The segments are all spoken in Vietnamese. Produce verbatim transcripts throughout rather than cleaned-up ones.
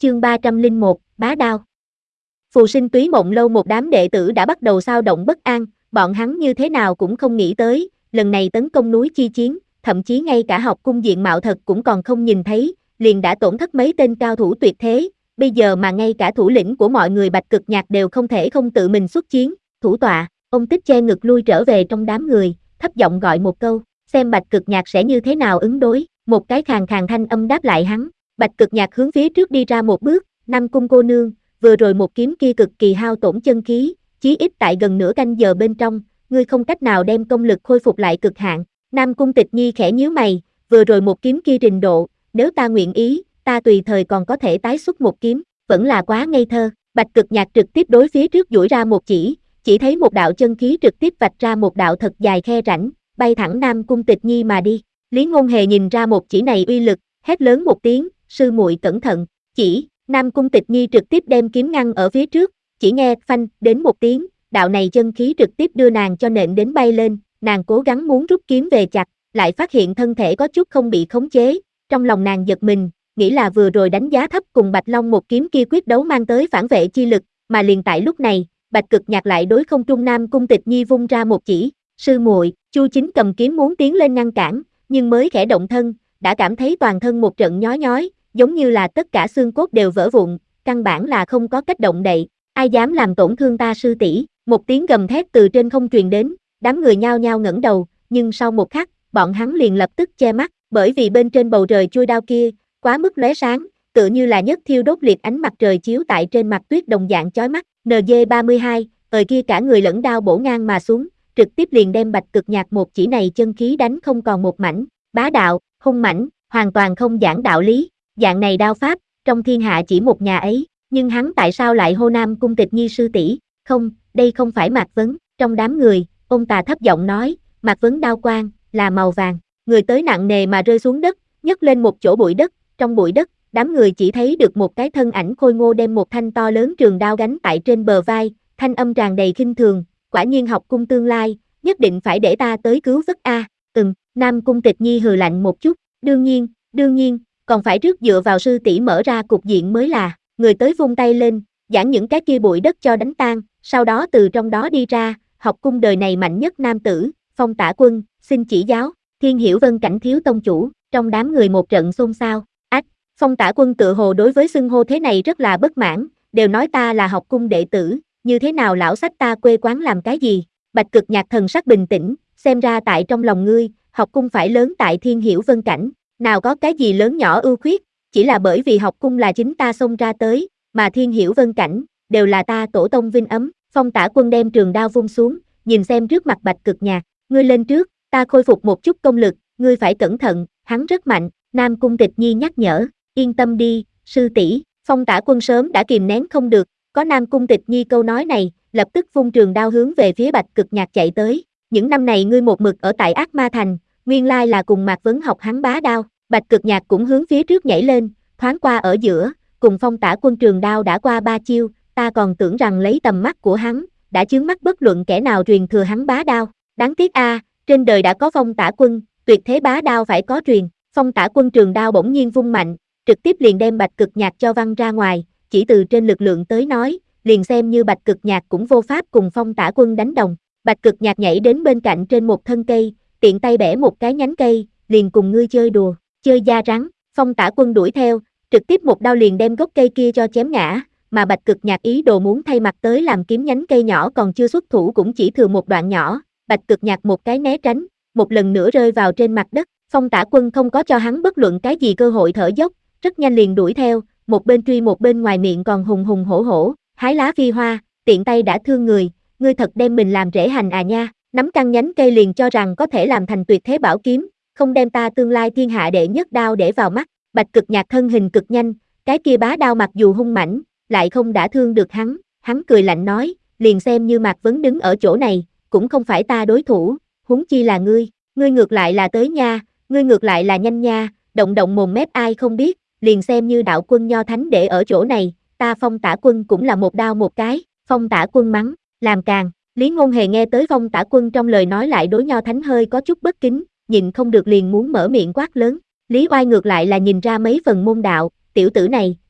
chương ba trăm lẻ một, bá đao. Phù Sinh Túy Mộng Lâu một đám đệ tử đã bắt đầu xao động bất an, bọn hắn như thế nào cũng không nghĩ tới, lần này tấn công núi chi chiến, thậm chí ngay cả học cung diện mạo thật cũng còn không nhìn thấy, liền đã tổn thất mấy tên cao thủ tuyệt thế, bây giờ mà ngay cả thủ lĩnh của mọi người Bạch Cực Nhạc đều không thể không tự mình xuất chiến, thủ tọa, ông Tích che ngực lui trở về trong đám người, thấp giọng gọi một câu, xem Bạch Cực Nhạc sẽ như thế nào ứng đối, một cái khàn khàn thanh âm đáp lại hắn, Bạch Cực Nhạc hướng phía trước đi ra một bước, Nam Cung cô nương, vừa rồi một kiếm kia cực kỳ hao tổn chân khí, chí ít tại gần nửa canh giờ bên trong, ngươi không cách nào đem công lực khôi phục lại cực hạn. Nam Cung Tịch Nhi khẽ nhíu mày, vừa rồi một kiếm kia trình độ, nếu ta nguyện ý, ta tùy thời còn có thể tái xuất một kiếm, vẫn là quá ngây thơ. Bạch Cực Nhạc trực tiếp đối phía trước duỗi ra một chỉ, chỉ thấy một đạo chân khí trực tiếp vạch ra một đạo thật dài khe rãnh, bay thẳng Nam Cung Tịch Nhi mà đi. Lý Ngôn Hề nhìn ra một chỉ này uy lực, hét lớn một tiếng, sư muội cẩn thận, chỉ. Nam Cung Tịch Nhi trực tiếp đem kiếm ngăn ở phía trước, chỉ nghe phanh đến một tiếng, đạo này chân khí trực tiếp đưa nàng cho nện đến bay lên, nàng cố gắng muốn rút kiếm về chặt, lại phát hiện thân thể có chút không bị khống chế, trong lòng nàng giật mình, nghĩ là vừa rồi đánh giá thấp cùng Bạch Long một kiếm kia quyết đấu mang tới phản vệ chi lực, mà liền tại lúc này, Bạch Cực Nhạc lại đối không trung Nam Cung Tịch Nhi vung ra một chỉ, sư muội, Chu Chính cầm kiếm muốn tiến lên ngăn cản, nhưng mới khẽ động thân, đã cảm thấy toàn thân một trận nhói nhói, giống như là tất cả xương cốt đều vỡ vụn, căn bản là không có cách động đậy, ai dám làm tổn thương ta sư tỷ, một tiếng gầm thét từ trên không truyền đến, đám người nhao nhao ngẩng đầu, nhưng sau một khắc, bọn hắn liền lập tức che mắt, bởi vì bên trên bầu trời chui đao kia, quá mức lóe sáng, tựa như là nhất thiêu đốt liệt ánh mặt trời chiếu tại trên mặt tuyết đồng dạng chói mắt, en giê ba mươi hai, thời kia cả người lẫn đao bổ ngang mà xuống, trực tiếp liền đem Bạch Cực Nhạc một chỉ này chân khí đánh không còn một mảnh, bá đạo, hung mãnh, hoàn toàn không giảng đạo lý. Dạng này đao pháp, trong thiên hạ chỉ một nhà ấy, nhưng hắn tại sao lại hô Nam Cung Tịch Nhi sư tỷ? Không, đây không phải Mạc Vấn, trong đám người, ông ta thấp giọng nói, Mạc Vấn đao quang, là màu vàng, người tới nặng nề mà rơi xuống đất, nhấc lên một chỗ bụi đất, trong bụi đất, đám người chỉ thấy được một cái thân ảnh khôi ngô đem một thanh to lớn trường đao gánh tại trên bờ vai, thanh âm tràn đầy khinh thường, quả nhiên học cung tương lai, nhất định phải để ta tới cứu vớt a. Ừm, Nam Cung Tịch Nhi hừ lạnh một chút, đương nhiên, đương nhiên, còn phải trước dựa vào sư tỷ mở ra cục diện mới là, người tới vung tay lên, giảng những cái kia bụi đất cho đánh tan, sau đó từ trong đó đi ra, học cung đời này mạnh nhất nam tử, Phong Tả Quân, xin chỉ giáo, Thiên Hiểu Vân Cảnh thiếu tông chủ, trong đám người một trận xôn xao, ách, Phong Tả Quân tự hồ đối với xưng hô thế này rất là bất mãn, đều nói ta là học cung đệ tử, như thế nào lão sách ta quê quán làm cái gì, Bạch Cực Nhạc thần sắc bình tĩnh, xem ra tại trong lòng ngươi, học cung phải lớn tại Thiên Hiểu Vân Cảnh. Nào có cái gì lớn nhỏ ưu khuyết, chỉ là bởi vì học cung là chính ta xông ra tới, mà Thiên Hiểu Vân Cảnh, đều là ta tổ tông vinh ấm. Phong Tả Quân đem trường đao vung xuống, nhìn xem trước mặt Bạch Cực Nhạc, ngươi lên trước, ta khôi phục một chút công lực, ngươi phải cẩn thận, hắn rất mạnh. Nam Cung Tịch Nhi nhắc nhở, yên tâm đi, sư tỷ. Phong Tả Quân sớm đã kìm nén không được, có Nam Cung Tịch Nhi câu nói này, lập tức vung trường đao hướng về phía Bạch Cực Nhạc chạy tới. Những năm này ngươi một mực ở tại Ác Ma Thành, nguyên lai là cùng Mạc Vấn học hắn bá đao. Bạch Cực Nhạc cũng hướng phía trước nhảy lên, thoáng qua ở giữa, cùng Phong Tả Quân trường đao đã qua ba chiêu, ta còn tưởng rằng lấy tầm mắt của hắn, đã chướng mắt bất luận kẻ nào truyền thừa hắn bá đao. Đáng tiếc a, à, trên đời đã có Phong Tả Quân, tuyệt thế bá đao phải có truyền. Phong Tả Quân trường đao bỗng nhiên vung mạnh, trực tiếp liền đem Bạch Cực Nhạc cho văng ra ngoài, chỉ từ trên lực lượng tới nói, liền xem như Bạch Cực Nhạc cũng vô pháp cùng Phong Tả Quân đánh đồng. Bạch Cực Nhạc nhảy đến bên cạnh trên một thân cây, tiện tay bẻ một cái nhánh cây, liền cùng ngươi chơi đùa. Chơi da rắn, Phong Tả Quân đuổi theo, trực tiếp một đao liền đem gốc cây kia cho chém ngã, mà Bạch Cực Nhạc ý đồ muốn thay mặt tới làm kiếm nhánh cây nhỏ còn chưa xuất thủ cũng chỉ thừa một đoạn nhỏ, Bạch Cực Nhạc một cái né tránh, một lần nữa rơi vào trên mặt đất, Phong Tả Quân không có cho hắn bất luận cái gì cơ hội thở dốc, rất nhanh liền đuổi theo, một bên truy một bên ngoài miệng còn hùng hùng hổ hổ, hái lá phi hoa, tiện tay đã thương người, ngươi thật đem mình làm rễ hành à nha, nắm căn nhánh cây liền cho rằng có thể làm thành tuyệt thế bảo kiếm. Không đem ta tương lai thiên hạ đệ nhất đao để vào mắt. Bạch Cực Nhạc thân hình cực nhanh, cái kia bá đao mặc dù hung mãnh, lại không đả thương được hắn, hắn cười lạnh nói, liền xem như Mạc Vấn đứng ở chỗ này, cũng không phải ta đối thủ, huống chi là ngươi, ngươi ngược lại là tới nha, ngươi ngược lại là nhanh nha, động động mồm mép ai không biết, liền xem như đạo quân nho thánh để ở chỗ này, ta Phong Tả Quân cũng là một đao một cái, Phong Tả Quân mắng, làm càng, Lý Ngôn Hề nghe tới Phong Tả Quân trong lời nói lại đối nho thánh hơi có chút bất kính, nhịn không được liền muốn mở miệng quát lớn, Lý Oai ngược lại là nhìn ra mấy phần môn đạo, tiểu tử này,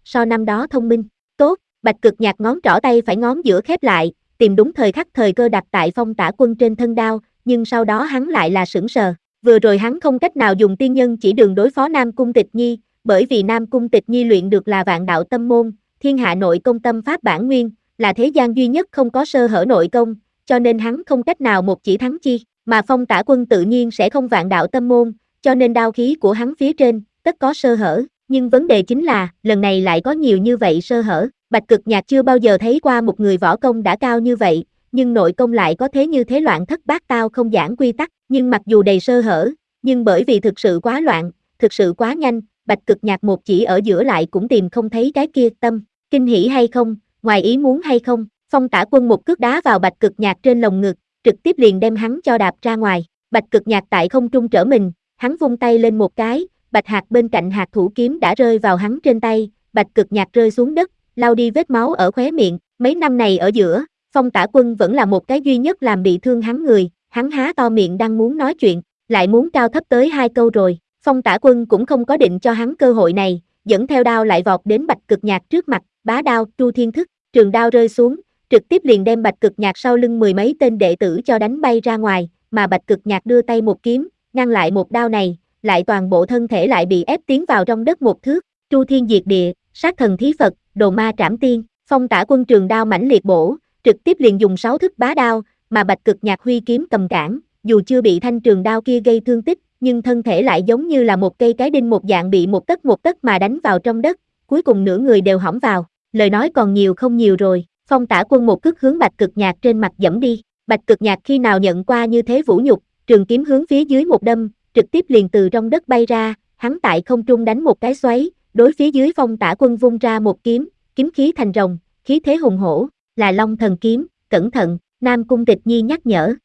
so năm đó thông minh. Tốt, Bạch Cực Nhạc ngón trỏ tay phải ngón giữa khép lại, tìm đúng thời khắc thời cơ đặt tại Phong Tả Quân trên thân đao, nhưng sau đó hắn lại là sững sờ. Vừa rồi hắn không cách nào dùng tiên nhân chỉ đường đối phó Nam Cung Tịch Nhi, bởi vì Nam Cung Tịch Nhi luyện được là Vạn Đạo Tâm Môn, thiên hạ nội công tâm pháp bản nguyên, là thế gian duy nhất không có sơ hở nội công, cho nên hắn không cách nào một chỉ thắng chi, mà Phong Tả Quân tự nhiên sẽ không Vạn Đạo Tâm Môn, cho nên đao khí của hắn phía trên, tất có sơ hở, nhưng vấn đề chính là, lần này lại có nhiều như vậy sơ hở. Bạch Cực Nhạc chưa bao giờ thấy qua một người võ công đã cao như vậy, nhưng nội công lại có thế như thế loạn thất bát tao không giảng quy tắc, nhưng mặc dù đầy sơ hở, nhưng bởi vì thực sự quá loạn, thực sự quá nhanh, Bạch Cực Nhạc một chỉ ở giữa lại cũng tìm không thấy cái kia tâm, kinh hỉ hay không, ngoài ý muốn hay không, Phong Tả Quân một cước đá vào Bạch Cực Nhạc trên lồng ngực, trực tiếp liền đem hắn cho đạp ra ngoài, Bạch Cực Nhạc tại không trung trở mình, hắn vung tay lên một cái, Bạch Hạc bên cạnh Hạc Thủ kiếm đã rơi vào hắn trên tay, Bạch Cực Nhạc rơi xuống đất, lau đi vết máu ở khóe miệng, mấy năm này ở giữa, Phong Tả Quân vẫn là một cái duy nhất làm bị thương hắn người, hắn há to miệng đang muốn nói chuyện, lại muốn cao thấp tới hai câu rồi, Phong Tả Quân cũng không có định cho hắn cơ hội này, dẫn theo đao lại vọt đến Bạch Cực Nhạc trước mặt, bá đao, Tru Thiên Thức, trường đao rơi xuống, trực tiếp liền đem Bạch Cực Nhạc sau lưng mười mấy tên đệ tử cho đánh bay ra ngoài, mà Bạch Cực Nhạc đưa tay một kiếm, ngăn lại một đao này, lại toàn bộ thân thể lại bị ép tiến vào trong đất một thước, Tru Thiên Diệt Địa, Sát Thần Thí Phật, Đồ Ma Trảm Tiên, Phong Tả Quân trường đao mãnh liệt bổ, trực tiếp liền dùng sáu thức bá đao, mà Bạch Cực Nhạc huy kiếm cầm cản, dù chưa bị thanh trường đao kia gây thương tích, nhưng thân thể lại giống như là một cây cái đinh một dạng bị một tấc một tấc mà đánh vào trong đất, cuối cùng nửa người đều hõm vào, lời nói còn nhiều không nhiều rồi, Phong Tả Quân một cước hướng Bạch Cực Nhạc trên mặt dẫm đi, Bạch Cực Nhạc khi nào nhận qua như thế vũ nhục, trường kiếm hướng phía dưới một đâm, trực tiếp liền từ trong đất bay ra, hắn tại không trung đánh một cái xoáy, đối phía dưới Phong Tả Quân vung ra một kiếm, kiếm khí thành rồng, khí thế hùng hổ, là Long Thần Kiếm, cẩn thận, Nam Cung Tịch Nhi nhắc nhở.